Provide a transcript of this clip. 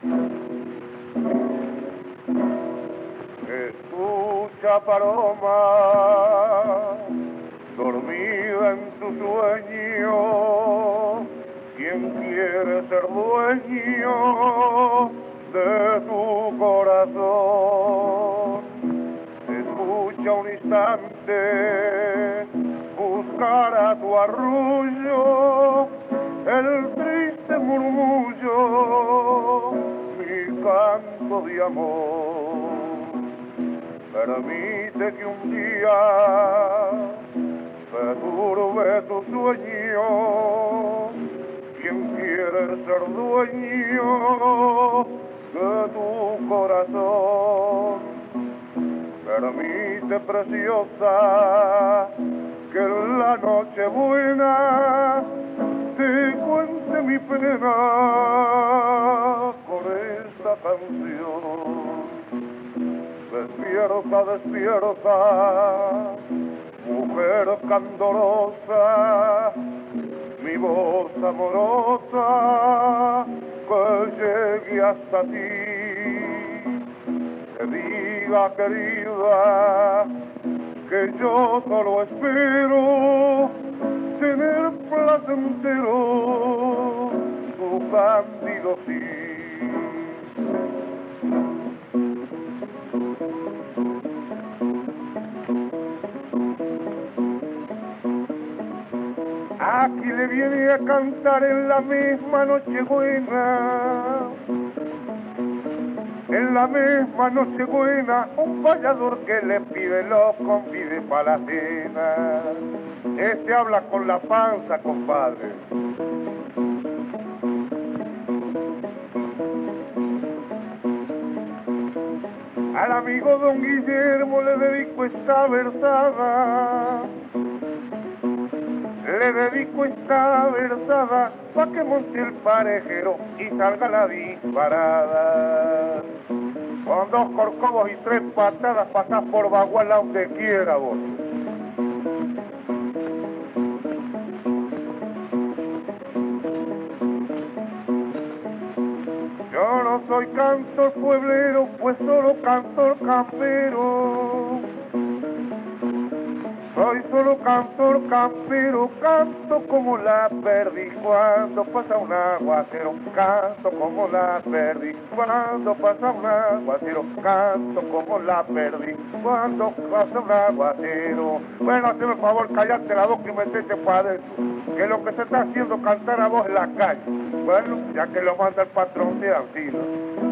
Escucha paloma, dormida en tu sueño, quien quiere ser dueño de tu corazón. Escucha un instante, buscar a tu arrullo, el triste murmullo, mi canto de amor. Permite que un día perturbe tu sueño, quien quiere ser dueño de tu corazón. Permite, preciosa, que en la noche buena te cuente mi pena con esta canción. Despierta, despierta, mujer candorosa, mi voz amorosa que llegue hasta ti. Que diga, querida, que yo solo espero tener placentero tu cándido sí. Aquí le viene a cantar en la misma Nochebuena, en la misma Nochebuena, un payador que le pide lo convide para la cena. Este habla con la panza, compadre. Al amigo don Guillermo le dedico esta versada. Le dedico esta versada pa' que monte el parejero y salga la disparada. Con 2 corcovos y 3 patadas pasás por Baguala donde quiera vos. Yo no soy cantor pueblero, pues solo cantor campero. Soy solo cantor campero, canto como la perdiz cuando pasa un aguacero. Canto como la perdiz cuando pasa un aguacero. Canto como la perdiz cuando pasa un aguacero. Bueno, hazme el favor, callate la boca y metete para adentro, que lo que se está haciendo cantar a vos en la calle. Bueno, ya que lo manda el patrón de Ancina.